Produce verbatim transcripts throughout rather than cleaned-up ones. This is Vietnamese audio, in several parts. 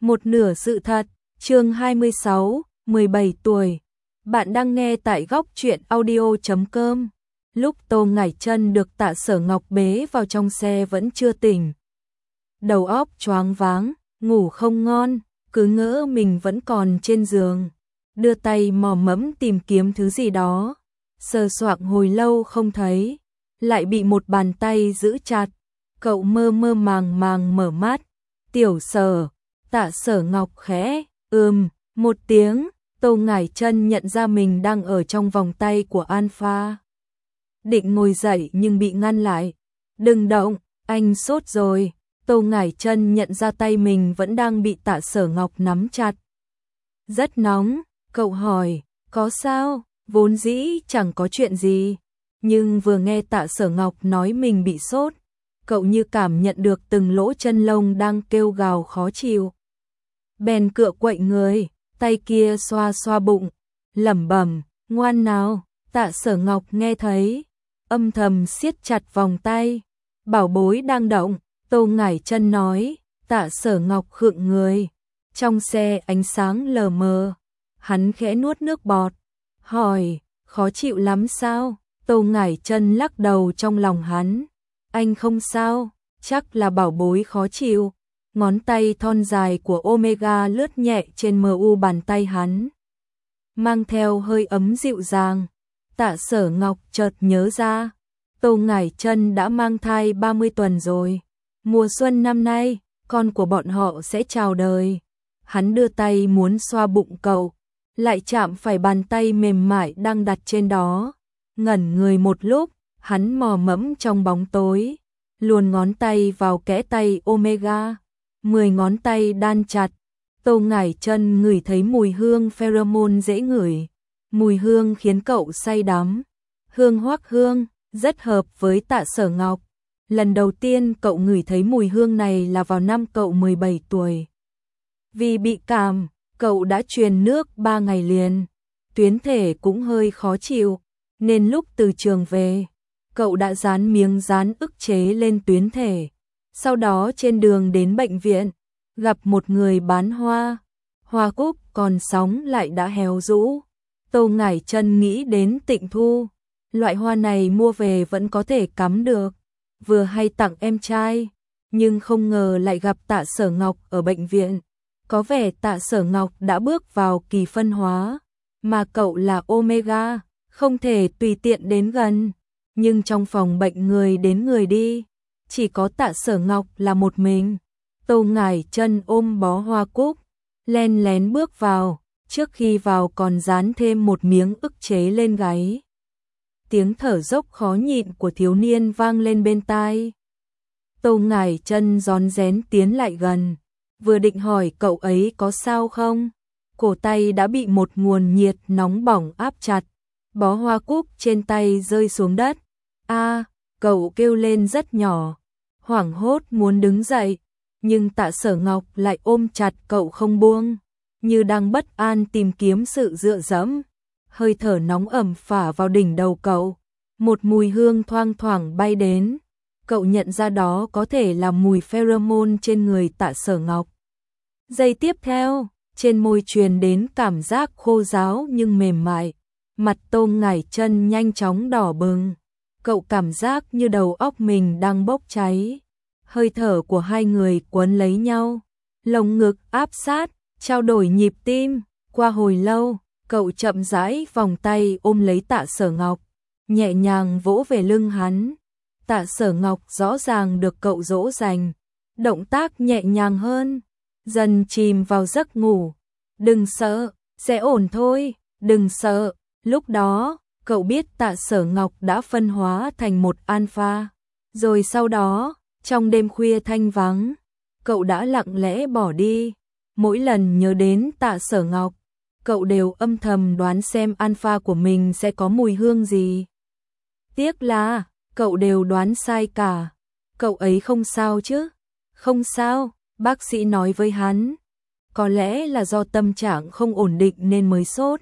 Một nửa sự thật, chương hai mươi sáu, mười bảy tuổi. Bạn đang nghe tại góc truyện audio chấm com. Lúc Tô Ngải Chân được Tạ Sở Ngọc bế vào trong xe vẫn chưa tỉnh. Đầu óc choáng váng, ngủ không ngon, cứ ngỡ mình vẫn còn trên giường. Đưa tay mò mẫm tìm kiếm thứ gì đó. Sờ soạng hồi lâu không thấy, lại bị một bàn tay giữ chặt. Cậu mơ mơ màng màng mở mắt. Tiểu Sở. Tạ Sở Ngọc khẽ, ừm, một tiếng, Tô Ngải Chân nhận ra mình đang ở trong vòng tay của Alpha. Định ngồi dậy nhưng bị ngăn lại. Đừng động, anh sốt rồi. Tô Ngải Chân nhận ra tay mình vẫn đang bị Tạ Sở Ngọc nắm chặt. Rất nóng, cậu hỏi, có sao? Vốn dĩ chẳng có chuyện gì. Nhưng vừa nghe Tạ Sở Ngọc nói mình bị sốt, cậu như cảm nhận được từng lỗ chân lông đang kêu gào khó chịu. Bèn cựa quậy người, tay kia xoa xoa bụng, lẩm bẩm, ngoan nào. Tạ Sở Ngọc nghe thấy, âm thầm siết chặt vòng tay. Bảo bối đang động, Tô Ngải Chân nói. Tạ Sở Ngọc khựng người. Trong xe ánh sáng lờ mờ, hắn khẽ nuốt nước bọt, hỏi, khó chịu lắm sao? Tô Ngải Chân lắc đầu trong lòng hắn. Anh không sao, chắc là bảo bối khó chịu. Ngón tay thon dài của Omega lướt nhẹ trên mờ u bàn tay hắn, mang theo hơi ấm dịu dàng. Tạ Sở Ngọc chợt nhớ ra, Tô Ngải Chân đã mang thai ba mươi tuần rồi. Mùa xuân năm nay, con của bọn họ sẽ chào đời. Hắn đưa tay muốn xoa bụng cậu, lại chạm phải bàn tay mềm mại đang đặt trên đó. Ngẩn người một lúc, hắn mò mẫm trong bóng tối, luồn ngón tay vào kẽ tay Omega. Mười ngón tay đan chặt. Tô Ngải Chân ngửi thấy mùi hương pheromone dễ ngửi. Mùi hương khiến cậu say đắm. Hương hoắc hương, rất hợp với Tạ Sở Ngọc. Lần đầu tiên cậu ngửi thấy mùi hương này là vào năm cậu mười bảy tuổi. Vì bị cảm, cậu đã truyền nước ba ngày liền. Tuyến thể cũng hơi khó chịu, nên lúc từ trường về, cậu đã dán miếng dán ức chế lên tuyến thể. Sau đó trên đường đến bệnh viện, gặp một người bán hoa. Hoa cúc còn sóng lại đã héo rũ. Tô Ngải Chân nghĩ đến Tịnh Thu. Loại hoa này mua về vẫn có thể cắm được, vừa hay tặng em trai. Nhưng không ngờ lại gặp Tạ Sở Ngọc ở bệnh viện. Có vẻ Tạ Sở Ngọc đã bước vào kỳ phân hóa, mà cậu là Omega, không thể tùy tiện đến gần. Nhưng trong phòng bệnh người đến người đi, chỉ có Tạ Sở Ngọc là một mình. Tô Ngải Chân ôm bó hoa cúc, len lén bước vào, trước khi vào còn dán thêm một miếng ức chế lên gáy. Tiếng thở dốc khó nhịn của thiếu niên vang lên bên tai. Tô Ngải Chân rón rén tiến lại gần, vừa định hỏi cậu ấy có sao không, cổ tay đã bị một nguồn nhiệt nóng bỏng áp chặt. Bó hoa cúc trên tay rơi xuống đất. A, cậu kêu lên rất nhỏ, hoảng hốt muốn đứng dậy, nhưng Tạ Sở Ngọc lại ôm chặt cậu không buông, như đang bất an tìm kiếm sự dựa dẫm. Hơi thở nóng ẩm phả vào đỉnh đầu cậu, một mùi hương thoang thoảng bay đến. Cậu nhận ra đó có thể là mùi pheromone trên người Tạ Sở Ngọc. Giây tiếp theo, trên môi truyền đến cảm giác khô ráo nhưng mềm mại. Mặt Tô Ngải Chân nhanh chóng đỏ bừng. Cậu cảm giác như đầu óc mình đang bốc cháy. Hơi thở của hai người quấn lấy nhau, lồng ngực áp sát, trao đổi nhịp tim. Qua hồi lâu, cậu chậm rãi vòng tay ôm lấy Tạ Sở Ngọc, nhẹ nhàng vỗ về lưng hắn. Tạ Sở Ngọc rõ ràng được cậu dỗ dành, động tác nhẹ nhàng hơn, dần chìm vào giấc ngủ. Đừng sợ, sẽ ổn thôi, đừng sợ. Lúc đó, cậu biết Tạ Sở Ngọc đã phân hóa thành một alpha. Rồi sau đó, trong đêm khuya thanh vắng, cậu đã lặng lẽ bỏ đi. Mỗi lần nhớ đến Tạ Sở Ngọc, cậu đều âm thầm đoán xem alpha của mình sẽ có mùi hương gì. Tiếc là, cậu đều đoán sai cả. Cậu ấy không sao chứ? Không sao, bác sĩ nói với hắn. Có lẽ là do tâm trạng không ổn định nên mới sốt.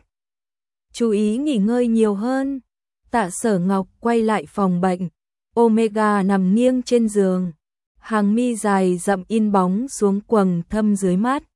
Chú ý nghỉ ngơi nhiều hơn. Tạ Sở Ngọc quay lại phòng bệnh. Omega nằm nghiêng trên giường, hàng mi dài rậm in bóng xuống quầng thâm dưới mắt,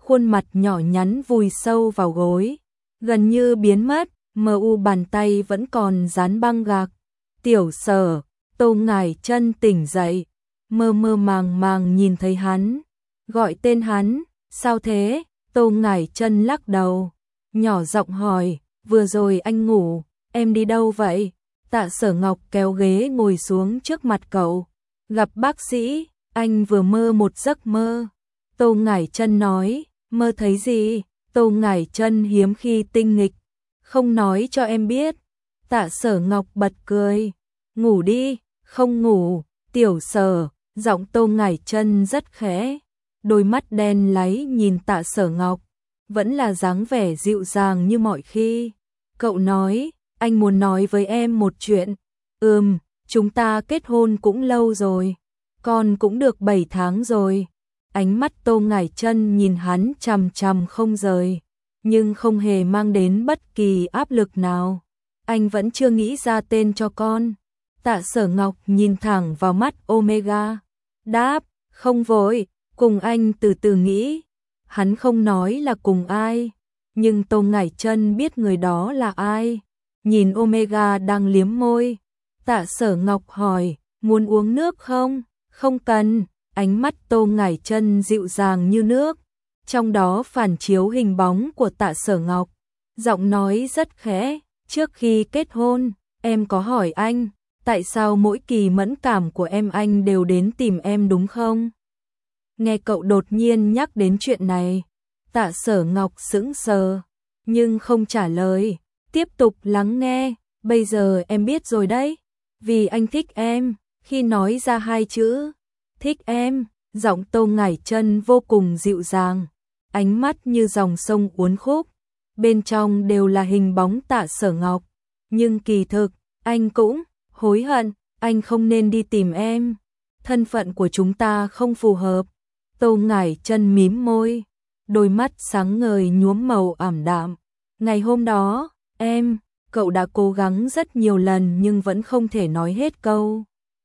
khuôn mặt nhỏ nhắn vùi sâu vào gối, gần như biến mất, mờ u bàn tay vẫn còn dán băng gạc. Tiểu Sở, Tô Ngải Chân tỉnh dậy, mơ mơ màng màng nhìn thấy hắn, gọi tên hắn, sao thế? Tô Ngải Chân lắc đầu, nhỏ giọng hỏi, vừa rồi anh ngủ, em đi đâu vậy? Tạ Sở Ngọc kéo ghế ngồi xuống trước mặt cậu, gặp bác sĩ, anh vừa mơ một giấc mơ. Tô Ngải Chân nói, mơ thấy gì? Tô Ngải Chân hiếm khi tinh nghịch, không nói cho em biết. Tạ Sở Ngọc bật cười, ngủ đi. Không ngủ. Tiểu Sở, giọng Tô Ngải Chân rất khẽ, đôi mắt đen láy nhìn Tạ Sở Ngọc, vẫn là dáng vẻ dịu dàng như mọi khi. Cậu nói, anh muốn nói với em một chuyện. Ừm, chúng ta kết hôn cũng lâu rồi, con cũng được bảy tháng rồi. Ánh mắt Tô Ngải Chân nhìn hắn chằm chằm không rời, nhưng không hề mang đến bất kỳ áp lực nào. Anh vẫn chưa nghĩ ra tên cho con. Tạ Sở Ngọc nhìn thẳng vào mắt Omega, đáp, không vội, cùng anh từ từ nghĩ. Hắn không nói là cùng ai, nhưng Tô Ngải Chân biết người đó là ai. Nhìn Omega đang liếm môi, Tạ Sở Ngọc hỏi, muốn uống nước không? Không cần. Ánh mắt Tô Ngải Chân dịu dàng như nước, trong đó phản chiếu hình bóng của Tạ Sở Ngọc. Giọng nói rất khẽ, trước khi kết hôn, em có hỏi anh, tại sao mỗi kỳ mẫn cảm của em anh đều đến tìm em đúng không? Nghe cậu đột nhiên nhắc đến chuyện này, Tạ Sở Ngọc sững sờ, nhưng không trả lời, tiếp tục lắng nghe. Bây giờ em biết rồi đấy, vì anh thích em. Khi nói ra hai chữ thích em, giọng Tô Ngải Chân vô cùng dịu dàng, ánh mắt như dòng sông uốn khúc, bên trong đều là hình bóng Tạ Sở Ngọc. Nhưng kỳ thực, anh cũng hối hận, anh không nên đi tìm em, thân phận của chúng ta không phù hợp. Tô Ngải Chân mím môi, đôi mắt sáng ngời nhuốm màu ảm đạm. Ngày hôm đó, em, cậu đã cố gắng rất nhiều lần nhưng vẫn không thể nói hết câu.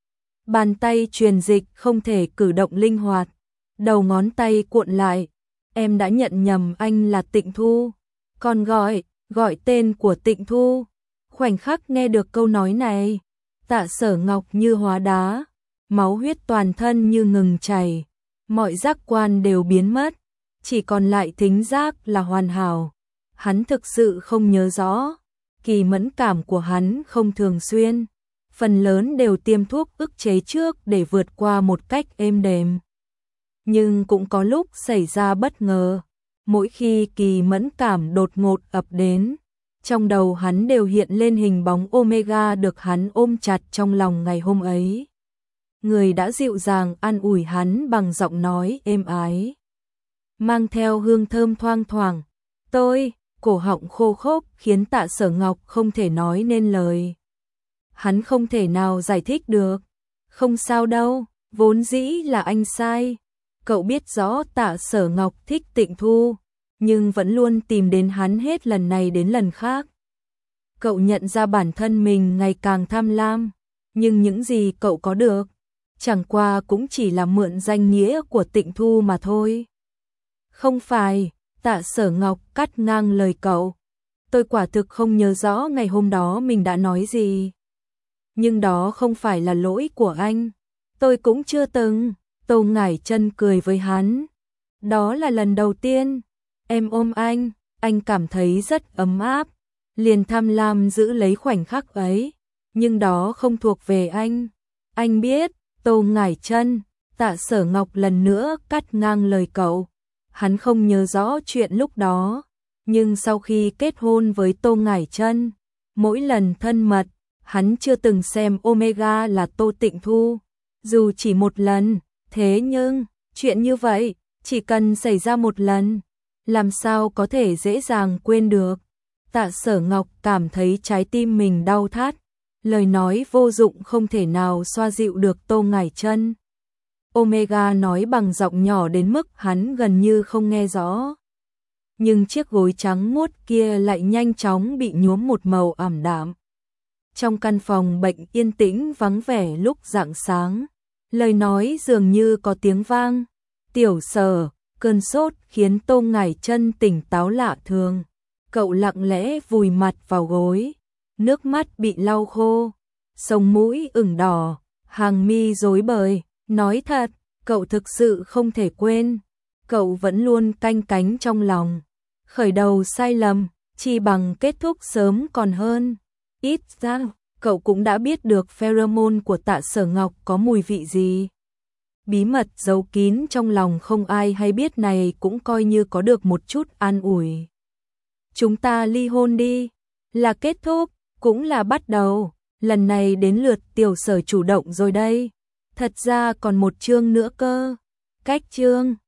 Bàn tay truyền dịch không thể cử động linh hoạt, đầu ngón tay cuộn lại. Em đã nhận nhầm anh là Tịnh Thu, còn gọi, gọi tên của Tịnh Thu. Khoảnh khắc nghe được câu nói này, Tạ Sở Ngọc như hóa đá, máu huyết toàn thân như ngừng chảy, mọi giác quan đều biến mất, chỉ còn lại thính giác là hoàn hảo. Hắn thực sự không nhớ rõ, kỳ mẫn cảm của hắn không thường xuyên, phần lớn đều tiêm thuốc ức chế trước để vượt qua một cách êm đềm. Nhưng cũng có lúc xảy ra bất ngờ, mỗi khi kỳ mẫn cảm đột ngột ập đến, trong đầu hắn đều hiện lên hình bóng Omega được hắn ôm chặt trong lòng ngày hôm ấy. Người đã dịu dàng an ủi hắn bằng giọng nói êm ái, mang theo hương thơm thoang thoảng. Tôi, cổ họng khô khốc khiến Tạ Sở Ngọc không thể nói nên lời. Hắn không thể nào giải thích được. Không sao đâu, vốn dĩ là anh sai. Cậu biết rõ Tạ Sở Ngọc thích Tịnh Thu, nhưng vẫn luôn tìm đến hắn hết lần này đến lần khác. Cậu nhận ra bản thân mình ngày càng tham lam, nhưng những gì cậu có được, chẳng qua cũng chỉ là mượn danh nghĩa của Tịnh Thu mà thôi. Không phải, Tạ Sở Ngọc cắt ngang lời cậu. Tôi quả thực không nhớ rõ ngày hôm đó mình đã nói gì. Nhưng đó không phải là lỗi của anh. Tôi cũng chưa từng. Tô Ngải Chân cười với hắn. Đó là lần đầu tiên em ôm anh, anh cảm thấy rất ấm áp, liền tham lam giữ lấy khoảnh khắc ấy. Nhưng đó không thuộc về anh. Anh biết. Tô Ngải Chân. Tạ Sở Ngọc lần nữa cắt ngang lời cậu. Hắn không nhớ rõ chuyện lúc đó, nhưng sau khi kết hôn với Tô Ngải Chân, mỗi lần thân mật, hắn chưa từng xem Omega là Tô Tịnh Thu, dù chỉ một lần. Thế nhưng, chuyện như vậy, chỉ cần xảy ra một lần, làm sao có thể dễ dàng quên được. Tạ Sở Ngọc cảm thấy trái tim mình đau thắt, lời nói vô dụng không thể nào xoa dịu được Tô Ngải Chân. Omega nói bằng giọng nhỏ đến mức hắn gần như không nghe rõ. Nhưng chiếc gối trắng muốt kia lại nhanh chóng bị nhuốm một màu ảm đạm. Trong căn phòng bệnh yên tĩnh vắng vẻ lúc rạng sáng, lời nói dường như có tiếng vang. Tiểu Sở, Cơn sốt khiến Tô Ngải Chân tỉnh táo lạ thường. Cậu lặng lẽ vùi mặt vào gối, nước mắt bị lau khô, sống mũi ửng đỏ, hàng mi rối bời. Nói thật, cậu thực sự không thể quên. Cậu vẫn luôn canh cánh trong lòng. Khởi đầu sai lầm, chi bằng kết thúc sớm còn hơn. Ít ra, cậu cũng đã biết được pheromone của Tạ Sở Ngọc có mùi vị gì. Bí mật giấu kín trong lòng không ai hay biết này cũng coi như có được một chút an ủi. Chúng ta ly hôn đi, là kết thúc, cũng là bắt đầu. Lần này đến lượt Tiểu Sở chủ động rồi đây. Thật ra còn một chương nữa cơ. Cách chương